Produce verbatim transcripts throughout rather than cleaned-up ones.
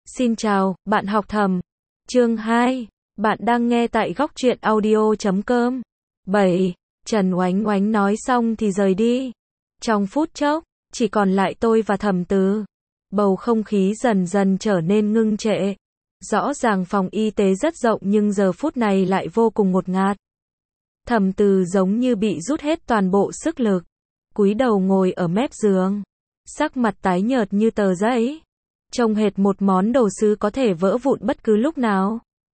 Xin chào, bạn học thầm. Chương hai. Bạn đang nghe tại góc truyện audio chấm com. bảy. Trần Oánh Oánh nói xong thì rời đi. Trong phút chốc, chỉ còn lại tôi và Thẩm Từ. Bầu không khí dần dần trở nên ngưng trệ. Rõ ràng phòng y tế rất rộng nhưng giờ phút này lại vô cùng ngột ngạt. Thẩm Từ giống như bị rút hết toàn bộ sức lực. Cúi đầu ngồi ở mép giường. Sắc mặt tái nhợt như tờ giấy. Trông hệt một món đồ sứ có thể vỡ vụn bất cứ lúc nào.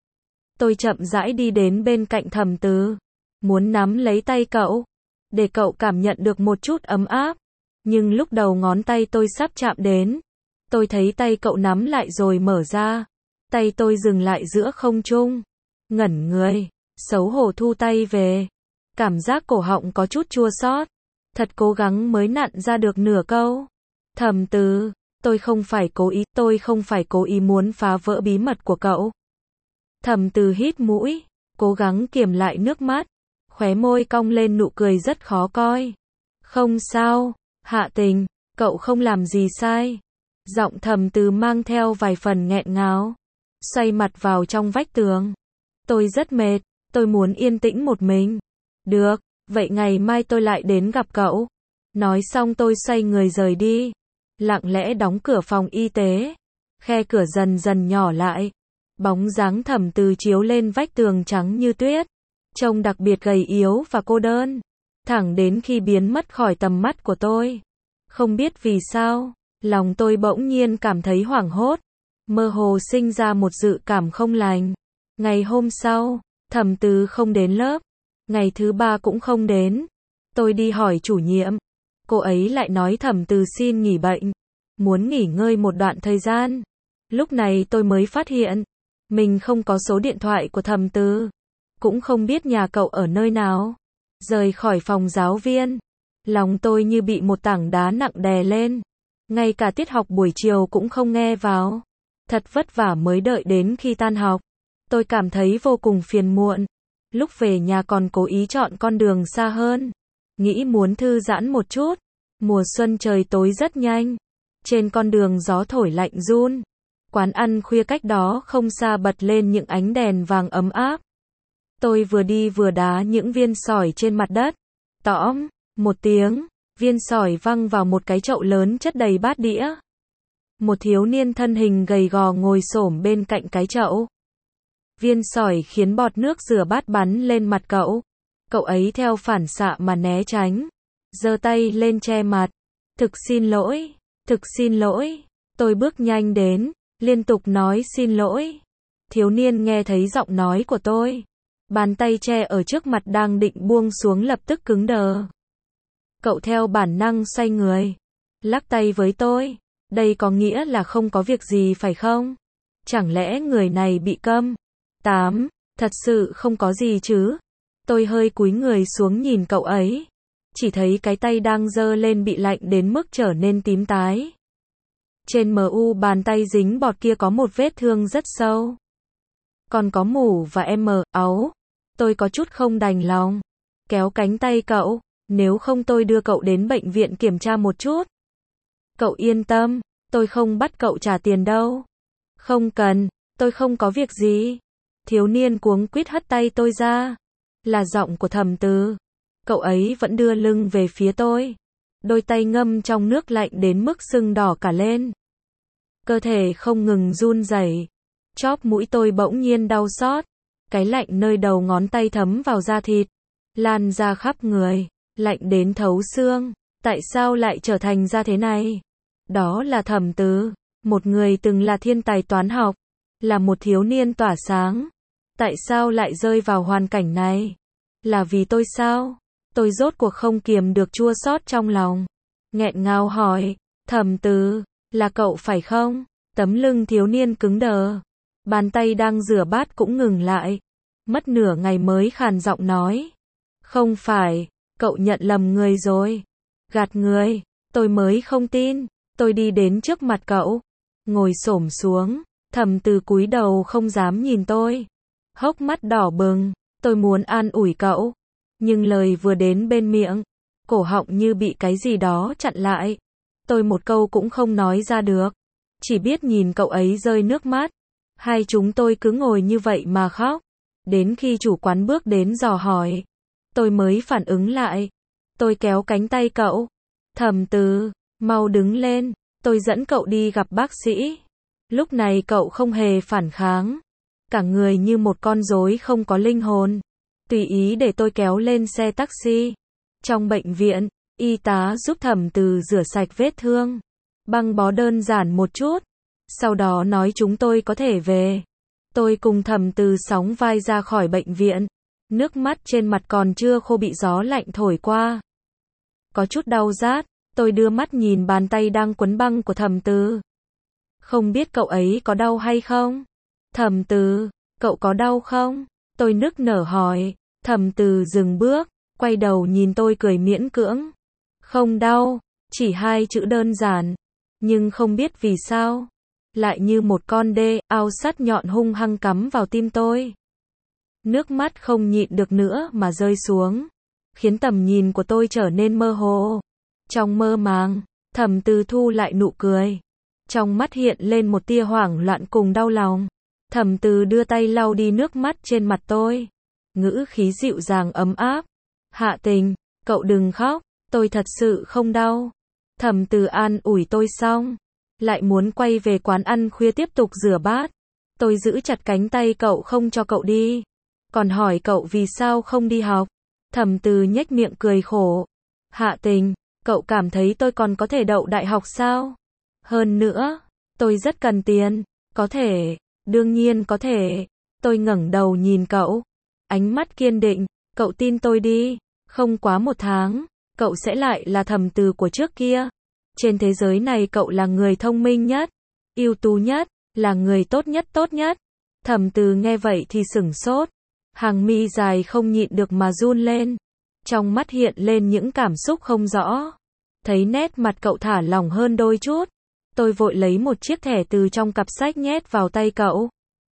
Tôi chậm rãi đi đến bên cạnh Thẩm Từ. Muốn nắm lấy tay cậu. Để cậu cảm nhận được một chút ấm áp. Nhưng lúc đầu ngón tay tôi sắp chạm đến. Tôi thấy tay cậu nắm lại rồi mở ra. Tay tôi dừng lại giữa không trung. Ngẩn người. Xấu hổ thu tay về. Cảm giác cổ họng có chút chua xót. Thật cố gắng mới nặn ra được nửa câu. Thẩm Từ, tôi không phải cố ý, tôi không phải cố ý muốn phá vỡ bí mật của cậu. Thẩm Từ hít mũi, cố gắng kiềm lại nước mắt, khóe môi cong lên nụ cười rất khó coi. Không sao, Hạ Tình, cậu không làm gì sai. Giọng Thẩm Từ mang theo vài phần nghẹn ngào, xoay mặt vào trong vách tường. Tôi rất mệt, tôi muốn yên tĩnh một mình. Được, vậy ngày mai tôi lại đến gặp cậu. Nói xong tôi xoay người rời đi. Lặng lẽ đóng cửa phòng y tế. Khe cửa dần dần nhỏ lại. Bóng dáng Thẩm Từ chiếu lên vách tường trắng như tuyết. Trông đặc biệt gầy yếu và cô đơn. Thẳng đến khi biến mất khỏi tầm mắt của tôi. Không biết vì sao, lòng tôi bỗng nhiên cảm thấy hoảng hốt. Mơ hồ sinh ra một dự cảm không lành. Ngày hôm sau, Thẩm Từ không đến lớp. Ngày thứ ba cũng không đến. Tôi đi hỏi chủ nhiệm. Cô ấy lại nói Thẩm Từ xin nghỉ bệnh. Muốn nghỉ ngơi một đoạn thời gian. Lúc này tôi mới phát hiện. Mình không có số điện thoại của Thẩm Từ. Cũng không biết nhà cậu ở nơi nào. Rời khỏi phòng giáo viên. Lòng tôi như bị một tảng đá nặng đè lên. Ngay cả tiết học buổi chiều cũng không nghe vào. Thật vất vả mới đợi đến khi tan học. Tôi cảm thấy vô cùng phiền muộn. Lúc về nhà còn cố ý chọn con đường xa hơn. Nghĩ muốn thư giãn một chút. Mùa xuân trời tối rất nhanh. Trên con đường gió thổi lạnh run. Quán ăn khuya cách đó không xa bật lên những ánh đèn vàng ấm áp. Tôi vừa đi vừa đá những viên sỏi trên mặt đất. Tõm, một tiếng, viên sỏi văng vào một cái chậu lớn chất đầy bát đĩa. Một thiếu niên thân hình gầy gò ngồi xổm bên cạnh cái chậu. Viên sỏi khiến bọt nước rửa bát bắn lên mặt cậu. Cậu ấy theo phản xạ mà né tránh. Giơ tay lên che mặt. Thực xin lỗi, thực xin lỗi. Tôi bước nhanh đến, liên tục nói xin lỗi. Thiếu niên nghe thấy giọng nói của tôi. Bàn tay che ở trước mặt đang định buông xuống lập tức cứng đờ. Cậu theo bản năng xoay người. Lắc tay với tôi. Đây có nghĩa là không có việc gì phải không? Chẳng lẽ người này bị câm? Tám, thật sự không có gì chứ? Tôi hơi cúi người xuống nhìn cậu ấy. Chỉ thấy cái tay đang giơ lên bị lạnh đến mức trở nên tím tái. Trên mu bàn tay dính bọt kia có một vết thương rất sâu. Còn có mủ và em áu. Tôi có chút không đành lòng. Kéo cánh tay cậu. Nếu không tôi đưa cậu đến bệnh viện kiểm tra một chút. Cậu yên tâm. Tôi không bắt cậu trả tiền đâu. Không cần. Tôi không có việc gì. Thiếu niên cuống quýt hất tay tôi ra. Là giọng của Thẩm Từ. Cậu ấy vẫn đưa lưng về phía tôi. Đôi tay ngâm trong nước lạnh đến mức sưng đỏ cả lên. Cơ thể không ngừng run rẩy. Chóp mũi tôi bỗng nhiên đau xót. Cái lạnh nơi đầu ngón tay thấm vào da thịt. Lan ra khắp người. Lạnh đến thấu xương. Tại sao lại trở thành ra thế này? Đó là Thẩm Từ. Một người từng là thiên tài toán học. Là một thiếu niên tỏa sáng. Tại sao lại rơi vào hoàn cảnh này? Là vì tôi sao? Tôi rốt cuộc không kiềm được chua xót trong lòng. Nghẹn ngào hỏi. Thẩm Từ, là cậu phải không? Tấm lưng thiếu niên cứng đờ. Bàn tay đang rửa bát cũng ngừng lại. Mất nửa ngày mới khàn giọng nói. Không phải, cậu nhận lầm người rồi. Gạt người, tôi mới không tin. Tôi đi đến trước mặt cậu. Ngồi xổm xuống. Thẩm Từ cúi đầu không dám nhìn tôi. Hốc mắt đỏ bừng. Tôi muốn an ủi cậu. Nhưng lời vừa đến bên miệng. Cổ họng như bị cái gì đó chặn lại. Tôi một câu cũng không nói ra được. chỉ biết nhìn cậu ấy rơi nước mắt. Hai chúng tôi cứ ngồi như vậy mà khóc. Đến khi chủ quán bước đến dò hỏi, tôi mới phản ứng lại. Tôi kéo cánh tay cậu. Thẩm Từ, mau đứng lên, tôi dẫn cậu đi gặp bác sĩ. Lúc này cậu không hề phản kháng. Cả người như một con rối không có linh hồn. Tùy ý để tôi kéo lên xe taxi. Trong bệnh viện, y tá giúp Thẩm Từ rửa sạch vết thương. Băng bó đơn giản một chút. Sau đó nói chúng tôi có thể về. Tôi cùng Thẩm Từ sóng vai ra khỏi bệnh viện. Nước mắt trên mặt còn chưa khô bị gió lạnh thổi qua. Có chút đau rát, tôi đưa mắt nhìn bàn tay đang quấn băng của Thẩm Từ. Không biết cậu ấy có đau hay không? Thẩm Từ, cậu có đau không? Tôi nức nở hỏi. Thẩm Từ dừng bước, quay đầu nhìn tôi cười miễn cưỡng. Không đau, chỉ hai chữ đơn giản. Nhưng không biết vì sao, lại như một con đê, ao sắt nhọn hung hăng cắm vào tim tôi. Nước mắt không nhịn được nữa mà rơi xuống, khiến tầm nhìn của tôi trở nên mơ hồ. Trong mơ màng, Thẩm Từ thu lại nụ cười. Trong mắt hiện lên một tia hoảng loạn cùng đau lòng. Thẩm Từ đưa tay lau đi nước mắt trên mặt tôi. Ngữ khí dịu dàng ấm áp. Hạ Tình, cậu đừng khóc, tôi thật sự không đau. Thẩm Từ an ủi tôi xong, lại muốn quay về quán ăn khuya tiếp tục rửa bát. Tôi giữ chặt cánh tay cậu không cho cậu đi. Còn hỏi cậu vì sao không đi học. Thẩm Từ nhếch miệng cười khổ. Hạ Tình, cậu cảm thấy tôi còn có thể đậu đại học sao? Hơn nữa, tôi rất cần tiền. Có thể, đương nhiên có thể. Tôi ngẩng đầu nhìn cậu. Ánh mắt kiên định, cậu tin tôi đi. Không quá một tháng, cậu sẽ lại là Thẩm Từ của trước kia. Trên thế giới này cậu là người thông minh nhất, ưu tú nhất, là người tốt nhất tốt nhất. Thẩm Từ nghe vậy thì sửng sốt. Hàng mi dài không nhịn được mà run lên. Trong mắt hiện lên những cảm xúc không rõ. Thấy nét mặt cậu thả lỏng hơn đôi chút. Tôi vội lấy một chiếc thẻ từ trong cặp sách nhét vào tay cậu.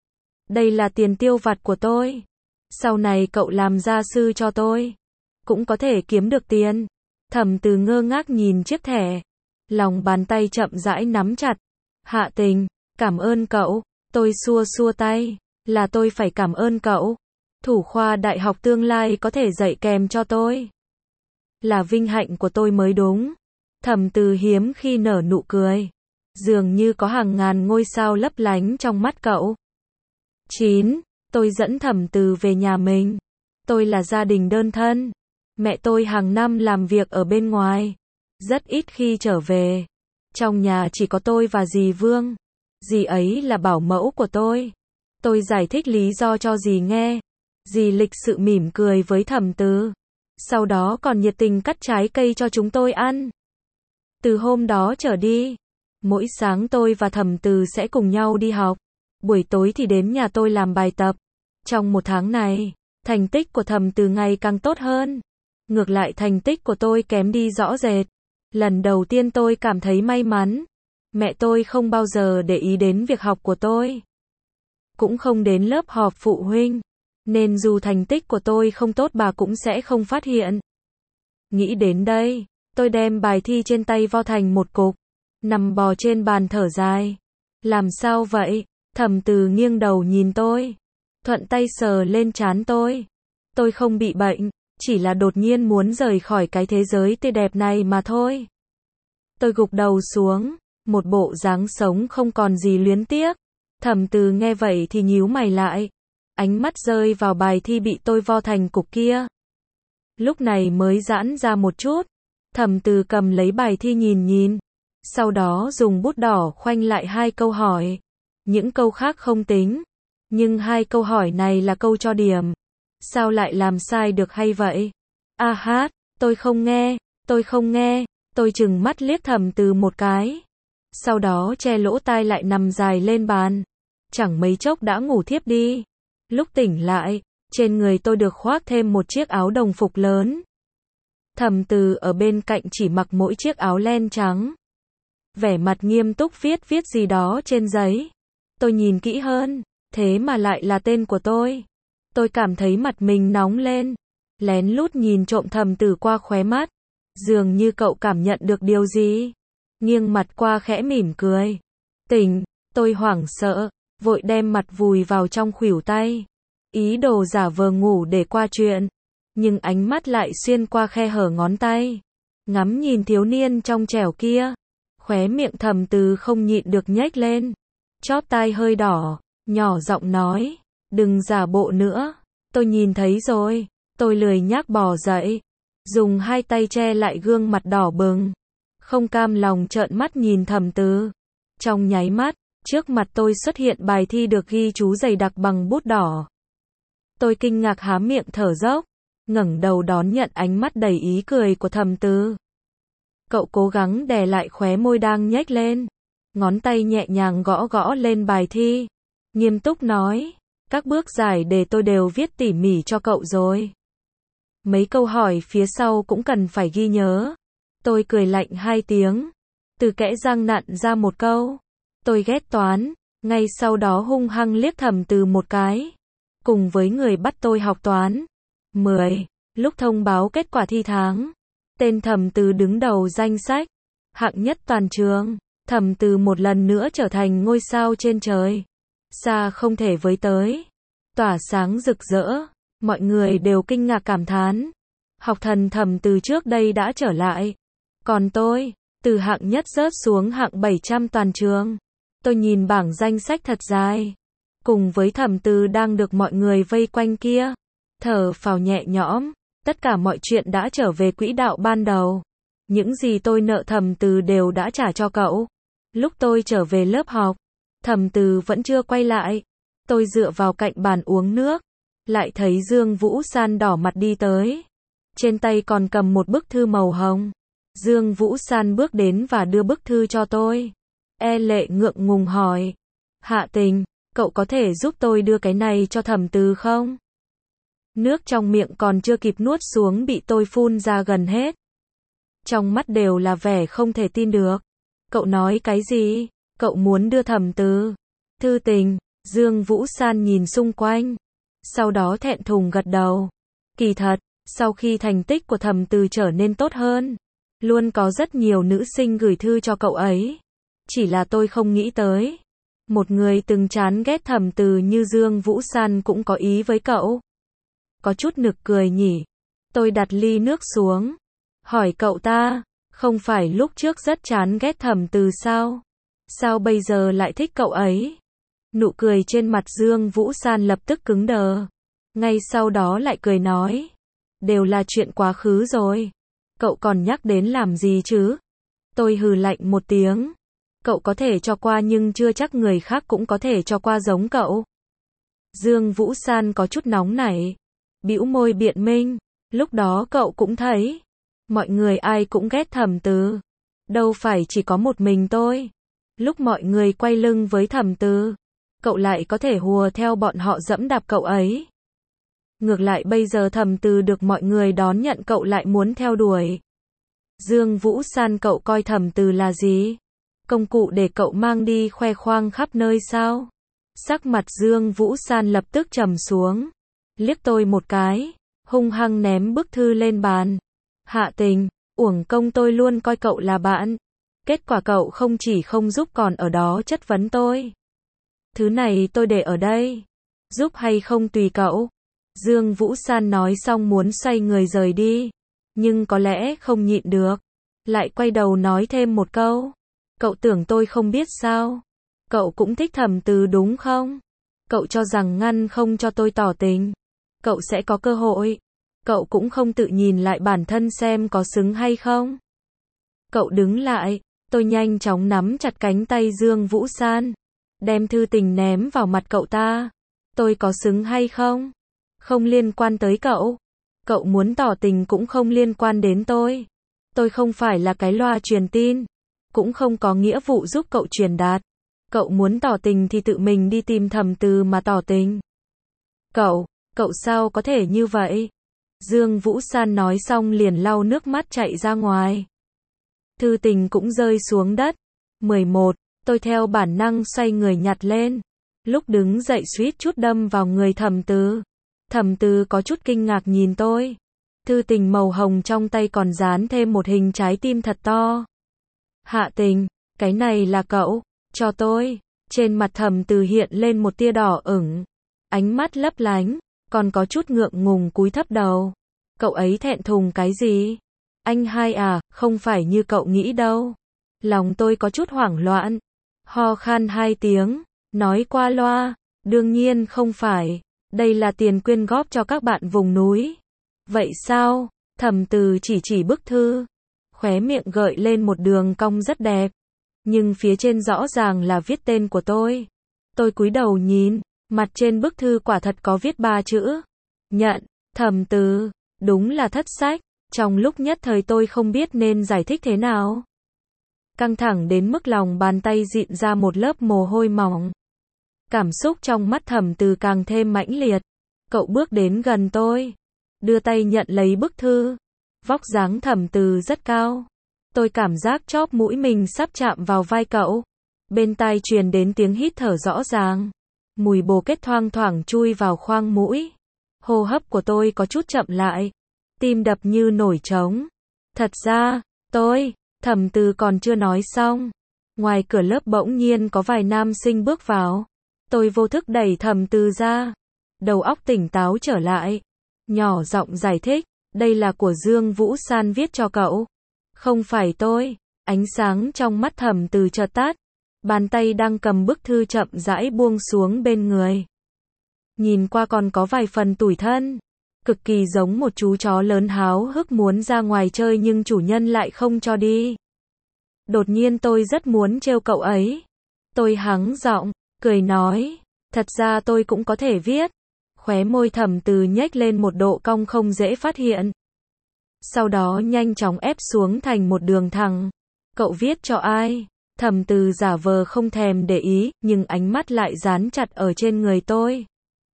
Đây là tiền tiêu vặt của tôi. Sau này cậu làm gia sư cho tôi, cũng có thể kiếm được tiền. Thẩm Từ ngơ ngác nhìn chiếc thẻ. Lòng bàn tay chậm rãi nắm chặt. Hạ Tình, cảm ơn cậu. Tôi xua xua tay. Là tôi phải cảm ơn cậu. Thủ khoa đại học tương lai có thể dạy kèm cho tôi. Là vinh hạnh của tôi mới đúng. Thẩm Từ hiếm khi nở nụ cười. Dường như có hàng ngàn ngôi sao lấp lánh trong mắt cậu. chín. Tôi dẫn Thẩm Từ về nhà mình. Tôi là gia đình đơn thân. Mẹ tôi hàng năm làm việc ở bên ngoài, rất ít khi trở về. Trong nhà chỉ có tôi và dì Vương. Dì ấy là bảo mẫu của tôi. Tôi giải thích lý do cho dì nghe. Dì lịch sự mỉm cười với Thẩm Từ. Sau đó còn nhiệt tình cắt trái cây cho chúng tôi ăn. Từ hôm đó trở đi, mỗi sáng tôi và Thẩm Từ sẽ cùng nhau đi học. Buổi tối thì đến nhà tôi làm bài tập. Trong một tháng này, thành tích của Thẩm Từ ngày càng tốt hơn. Ngược lại thành tích của tôi kém đi rõ rệt. Lần đầu tiên tôi cảm thấy may mắn. Mẹ tôi không bao giờ để ý đến việc học của tôi. Cũng không đến lớp họp phụ huynh. Nên dù thành tích của tôi không tốt bà cũng sẽ không phát hiện. Nghĩ đến đây, tôi đem bài thi trên tay vo thành một cục. Nằm bò trên bàn thở dài. Làm sao vậy? Thẩm Từ nghiêng đầu nhìn tôi. Thuận tay sờ lên trán tôi. Tôi không bị bệnh. Chỉ là đột nhiên muốn rời khỏi cái thế giới tươi đẹp này mà thôi. Tôi gục đầu xuống, một bộ dáng sống không còn gì luyến tiếc. Thẩm Từ nghe vậy thì nhíu mày lại. Ánh mắt rơi vào bài thi bị tôi vo thành cục kia. Lúc này mới giãn ra một chút. Thẩm Từ cầm lấy bài thi nhìn nhìn. Sau đó dùng bút đỏ khoanh lại hai câu hỏi. Những câu khác không tính. Nhưng hai câu hỏi này là câu cho điểm. Sao lại làm sai được hay vậy? A hát, tôi không nghe, tôi không nghe. Tôi trừng mắt liếc Thẩm Từ một cái. Sau đó che lỗ tai lại nằm dài lên bàn. Chẳng mấy chốc đã ngủ thiếp đi. Lúc tỉnh lại, trên người tôi được khoác thêm một chiếc áo đồng phục lớn. Thẩm Từ ở bên cạnh chỉ mặc mỗi chiếc áo len trắng. Vẻ mặt nghiêm túc viết viết gì đó trên giấy. Tôi nhìn kỹ hơn, thế mà lại là tên của tôi. Tôi cảm thấy mặt mình nóng lên. Lén lút nhìn trộm Thẩm Từ qua khóe mắt. Dường như cậu cảm nhận được điều gì. Nghiêng mặt qua khẽ mỉm cười. Tỉnh, tôi hoảng sợ, vội đem mặt vùi vào trong khuỷu tay. Ý đồ giả vờ ngủ để qua chuyện. Nhưng ánh mắt lại xuyên qua khe hở ngón tay. Ngắm nhìn thiếu niên trong trẻo kia. Khóe miệng Thẩm Từ không nhịn được nhếch lên. Chóp tai hơi đỏ, nhỏ giọng nói. Đừng giả bộ nữa. Tôi nhìn thấy rồi. Tôi lười nhác bò dậy. Dùng hai tay che lại gương mặt đỏ bừng. Không cam lòng trợn mắt nhìn Thẩm Từ. Trong nháy mắt, trước mặt tôi xuất hiện bài thi được ghi chú dày đặc bằng bút đỏ. Tôi kinh ngạc há miệng thở dốc, ngẩng đầu đón nhận ánh mắt đầy ý cười của Thẩm Từ. Cậu cố gắng đè lại khóe môi đang nhếch lên, ngón tay nhẹ nhàng gõ gõ lên bài thi, nghiêm túc nói, các bước giải đề tôi đều viết tỉ mỉ cho cậu rồi. Mấy câu hỏi phía sau cũng cần phải ghi nhớ. Tôi cười lạnh hai tiếng, từ kẽ răng nặn ra một câu. Tôi ghét toán, ngay sau đó hung hăng liếc Thẩm Từ một cái. Cùng với người bắt tôi học toán. mười. Lúc thông báo kết quả thi tháng, tên Thẩm Từ đứng đầu danh sách, hạng nhất toàn trường. Thẩm Từ một lần nữa trở thành ngôi sao trên trời, xa không thể với tới, tỏa sáng rực rỡ. Mọi người đều kinh ngạc cảm thán, học thần Thẩm Từ trước đây đã trở lại. Còn tôi, từ hạng nhất rớt xuống hạng bảy trăm toàn trường. Tôi nhìn bảng danh sách thật dài, cùng với Thẩm Từ đang được mọi người vây quanh kia, thở phào nhẹ nhõm, tất cả mọi chuyện đã trở về quỹ đạo ban đầu. Những gì tôi nợ Thẩm Từ đều đã trả cho cậu. Lúc tôi trở về lớp học, Thẩm Từ vẫn chưa quay lại. Tôi dựa vào cạnh bàn uống nước, lại thấy Dương Vũ San đỏ mặt đi tới. Trên tay còn cầm một bức thư màu hồng. Dương Vũ San bước đến và đưa bức thư cho tôi. E lệ ngượng ngùng hỏi, Hạ Tình, cậu có thể giúp tôi đưa cái này cho Thẩm Từ không? Nước trong miệng còn chưa kịp nuốt xuống bị tôi phun ra gần hết. Trong mắt đều là vẻ không thể tin được. Cậu nói cái gì? Cậu muốn đưa Thẩm Từ thư tình? Dương Vũ San nhìn xung quanh, sau đó thẹn thùng gật đầu. Kỳ thật, sau khi thành tích của Thẩm Từ trở nên tốt hơn, luôn có rất nhiều nữ sinh gửi thư cho cậu ấy. Chỉ là tôi không nghĩ tới, một người từng chán ghét Thẩm Từ như Dương Vũ San cũng có ý với cậu. Có chút nực cười nhỉ. Tôi đặt ly nước xuống, hỏi cậu ta, không phải lúc trước rất chán ghét Thẩm Từ sao? Sao bây giờ lại thích cậu ấy? Nụ cười trên mặt Dương Vũ San lập tức cứng đờ. Ngay sau đó lại cười nói, đều là chuyện quá khứ rồi. Cậu còn nhắc đến làm gì chứ? Tôi hừ lạnh một tiếng. Cậu có thể cho qua nhưng chưa chắc người khác cũng có thể cho qua giống cậu. Dương Vũ San có chút nóng nảy, bĩu môi biện minh, lúc đó cậu cũng thấy, mọi người ai cũng ghét Thẩm Từ, đâu phải chỉ có một mình tôi. Lúc mọi người quay lưng với Thẩm Từ, cậu lại có thể hùa theo bọn họ dẫm đạp cậu ấy. Ngược lại bây giờ Thẩm Từ được mọi người đón nhận cậu lại muốn theo đuổi. Dương Vũ San, cậu coi Thẩm Từ là gì? Công cụ để cậu mang đi khoe khoang khắp nơi sao? Sắc mặt Dương Vũ San lập tức trầm xuống, liếc tôi một cái, hung hăng ném bức thư lên bàn. Hạ Tình, uổng công tôi luôn coi cậu là bạn. Kết quả cậu không chỉ không giúp còn ở đó chất vấn tôi. Thứ này tôi để ở đây. Giúp hay không tùy cậu. Dương Vũ San nói xong muốn xoay người rời đi. Nhưng có lẽ không nhịn được. Lại quay đầu nói thêm một câu. Cậu tưởng tôi không biết sao? Cậu cũng thích Thẩm Từ đúng không? Cậu cho rằng ngăn không cho tôi tỏ tình, cậu sẽ có cơ hội. Cậu cũng không tự nhìn lại bản thân xem có xứng hay không. Cậu đứng lại. Tôi nhanh chóng nắm chặt cánh tay Dương Vũ San, đem thư tình ném vào mặt cậu ta. Tôi có xứng hay không? Không liên quan tới cậu. Cậu muốn tỏ tình cũng không liên quan đến tôi. Tôi không phải là cái loa truyền tin, cũng không có nghĩa vụ giúp cậu truyền đạt. Cậu muốn tỏ tình thì tự mình đi tìm Thẩm Từ mà tỏ tình. Cậu, cậu sao có thể như vậy? Dương Vũ San nói xong liền lau nước mắt chạy ra ngoài. Thư tình cũng rơi xuống đất. mười một. Tôi theo bản năng xoay người nhặt lên. Lúc đứng dậy suýt chút đâm vào người Thẩm Từ. Thẩm Từ có chút kinh ngạc nhìn tôi. Thư tình màu hồng trong tay còn dán thêm một hình trái tim thật to. Hạ Tình, cái này là cậu. cho tôi. Trên mặt Thẩm Từ hiện lên một tia đỏ ửng, ánh mắt lấp lánh, còn có chút ngượng ngùng cúi thấp đầu. Cậu ấy thẹn thùng cái gì? Anh hai à, không phải như cậu nghĩ đâu. Lòng tôi có chút hoảng loạn. Ho khan hai tiếng, nói qua loa, đương nhiên không phải. Đây là tiền quyên góp cho các bạn vùng núi. Vậy sao? Thẩm Từ chỉ chỉ bức thư. Khóe miệng gợi lên một đường cong rất đẹp. Nhưng phía trên rõ ràng là viết tên của tôi. Tôi cúi đầu nhìn, mặt trên bức thư quả thật có viết ba chữ. Nhận, Thẩm Từ, đúng là thất sách. Trong lúc nhất thời tôi không biết nên giải thích thế nào. Căng thẳng đến mức lòng bàn tay dịn ra một lớp mồ hôi mỏng. Cảm xúc trong mắt Thẩm Từ càng thêm mãnh liệt. Cậu bước đến gần tôi, đưa tay nhận lấy bức thư. Vóc dáng Thẩm Từ rất cao. Tôi cảm giác chóp mũi mình sắp chạm vào vai cậu. Bên tai truyền đến tiếng hít thở rõ ràng. Mùi bồ kết thoang thoảng chui vào khoang mũi. Hô hấp của tôi có chút chậm lại. Tim đập như nổi trống. Thật ra, tôi, Thẩm Từ còn chưa nói xong. Ngoài cửa lớp bỗng nhiên có vài nam sinh bước vào. Tôi vô thức đẩy Thẩm Từ ra. Đầu óc tỉnh táo trở lại. Nhỏ giọng giải thích, đây là của Dương Vũ San viết cho cậu. Không phải tôi. Ánh sáng trong mắt Thẩm Từ chợt tắt. Bàn tay đang cầm bức thư chậm rãi buông xuống bên người. Nhìn qua còn có vài phần tủi thân. Cực kỳ giống một chú chó lớn háo hức muốn ra ngoài chơi nhưng chủ nhân lại không cho đi. Đột nhiên tôi rất muốn trêu cậu ấy. Tôi hắng giọng, cười nói, thật ra tôi cũng có thể viết. Khóe môi Thẩm Từ nhếch lên một độ cong không dễ phát hiện. Sau đó nhanh chóng ép xuống thành một đường thẳng. Cậu viết cho ai? Thẩm Từ giả vờ không thèm để ý, nhưng ánh mắt lại dán chặt ở trên người tôi.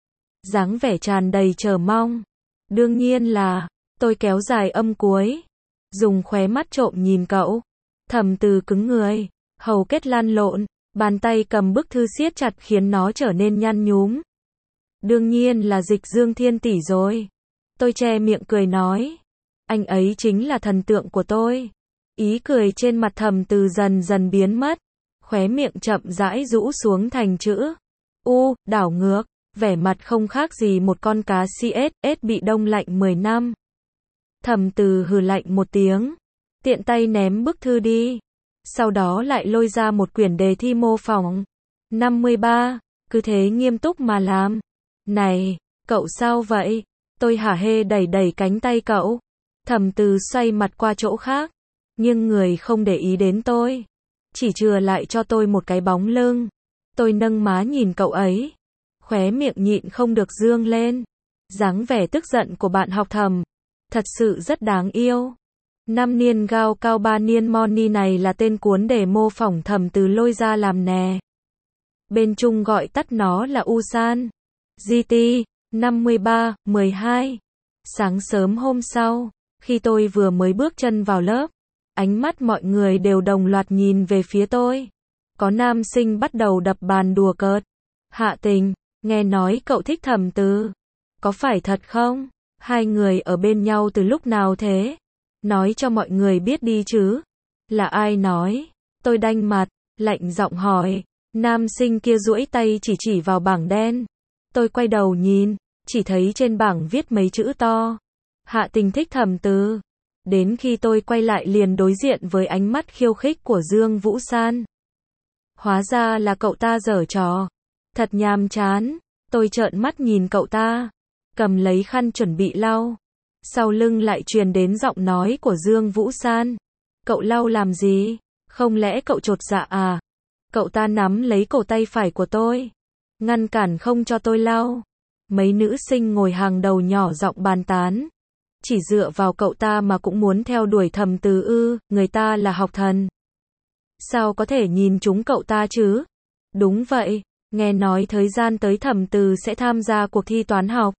Dáng vẻ tràn đầy chờ mong. Đương nhiên là, tôi kéo dài âm cuối. Dùng khóe mắt trộm nhìn cậu. Thẩm Từ cứng người, hầu kết lăn lộn, bàn tay cầm bức thư siết chặt khiến nó trở nên nhăn nhúm. Đương nhiên là Dịch Dương Thiên tỷ rồi. Tôi che miệng cười nói. Anh ấy chính là thần tượng của tôi. Ý cười trên mặt Thẩm Từ dần dần biến mất. Khóe miệng chậm rãi rũ xuống thành chữ U, đảo ngược. Vẻ mặt không khác gì một con cá xê ét ét bị đông lạnh mười năm. Thẩm Từ hừ lạnh một tiếng. Tiện tay ném bức thư đi. Sau đó lại lôi ra một quyển đề thi mô phỏng. năm mươi ba. Cứ thế nghiêm túc mà làm. Này, cậu sao vậy? Tôi hả hê đẩy đẩy cánh tay cậu. Thẩm Từ xoay mặt qua chỗ khác. Nhưng người không để ý đến tôi. Chỉ chừa lại cho tôi một cái bóng lưng. Tôi nâng má nhìn cậu ấy. Khóe miệng nhịn không được dương lên. Dáng vẻ tức giận của bạn học Thẩm. Thật sự rất đáng yêu. Năm niên gao cao ba niên moni này là tên cuốn để mô phỏng Thẩm Từ lôi ra làm nè. Bên Trung gọi tắt nó là Usan. giê tê, năm mươi ba, mười hai. Sáng sớm hôm sau, khi tôi vừa mới bước chân vào lớp, ánh mắt mọi người đều đồng loạt nhìn về phía tôi. Có nam sinh bắt đầu đập bàn đùa cợt. Hạ Tình, nghe nói cậu thích Thẩm Từ. Có phải thật không? Hai người ở bên nhau từ lúc nào thế? Nói cho mọi người biết đi chứ. Là ai nói? Tôi đanh mặt, lạnh giọng hỏi. Nam sinh kia duỗi tay chỉ chỉ vào bảng đen. Tôi quay đầu nhìn, chỉ thấy trên bảng viết mấy chữ to. Hạ Tình thích Thẩm Từ. Đến khi tôi quay lại liền đối diện với ánh mắt khiêu khích của Dương Vũ San. Hóa ra là cậu ta giở trò. Thật nhàm chán. Tôi trợn mắt nhìn cậu ta. Cầm lấy khăn chuẩn bị lau. Sau lưng lại truyền đến giọng nói của Dương Vũ San. Cậu lau làm gì? Không lẽ cậu chột dạ à? Cậu ta nắm lấy cổ tay phải của tôi. Ngăn cản không cho tôi lau. Mấy nữ sinh ngồi hàng đầu nhỏ giọng bàn tán. Chỉ dựa vào cậu ta mà cũng muốn theo đuổi Thẩm Từ ư, người ta là học thần. Sao có thể nhìn trúng cậu ta chứ? Đúng vậy, nghe nói thời gian tới Thẩm Từ sẽ tham gia cuộc thi toán học.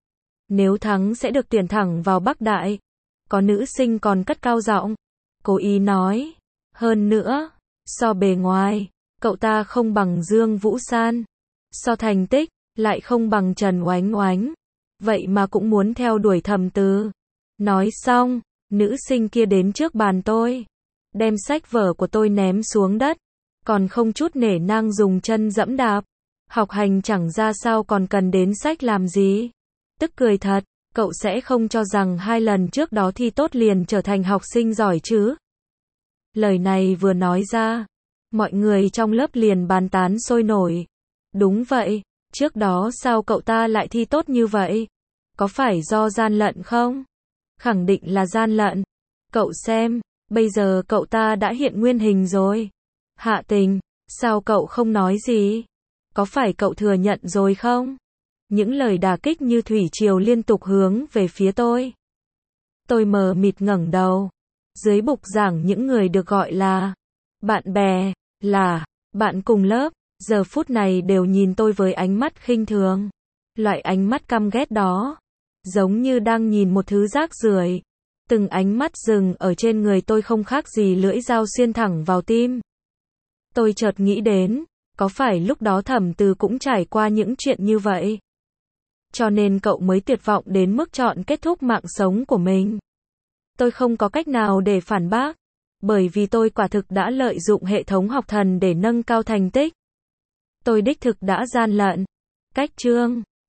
Nếu thắng sẽ được tuyển thẳng vào Bắc Đại. Có nữ sinh còn cất cao giọng. Cố ý nói. Hơn nữa, so bề ngoài, cậu ta không bằng Dương Vũ San. So thành tích, lại không bằng Trần Oánh Oánh. Vậy mà cũng muốn theo đuổi Thẩm Từ. Nói xong, nữ sinh kia đến trước bàn tôi. Đem sách vở của tôi ném xuống đất. còn không chút nể nang dùng chân dẫm đạp. Học hành chẳng ra sao còn cần đến sách làm gì. Tức cười thật, cậu sẽ không cho rằng hai lần trước đó thi tốt liền trở thành học sinh giỏi chứ. Lời này vừa nói ra, mọi người trong lớp liền bàn tán sôi nổi. Đúng vậy, trước đó sao cậu ta lại thi tốt như vậy? Có phải do gian lận không? Khẳng định là gian lận. Cậu xem, bây giờ cậu ta đã hiện nguyên hình rồi. Hạ Tình, sao cậu không nói gì? Có phải cậu thừa nhận rồi không? Những lời đả kích như thủy triều liên tục hướng về phía tôi. Tôi mờ mịt ngẩng đầu. Dưới bục giảng những người được gọi là bạn bè, là bạn cùng lớp, giờ phút này đều nhìn tôi với ánh mắt khinh thường. Loại ánh mắt căm ghét đó, giống như đang nhìn một thứ rác rưởi. Từng ánh mắt dừng ở trên người tôi không khác gì lưỡi dao xuyên thẳng vào tim. Tôi chợt nghĩ đến, có phải lúc đó Thẩm Từ cũng trải qua những chuyện như vậy? Cho nên cậu mới tuyệt vọng đến mức chọn kết thúc mạng sống của mình. Tôi không có cách nào để phản bác, bởi vì tôi quả thực đã lợi dụng hệ thống học thần để nâng cao thành tích. Tôi đích thực đã gian lận. Cách chương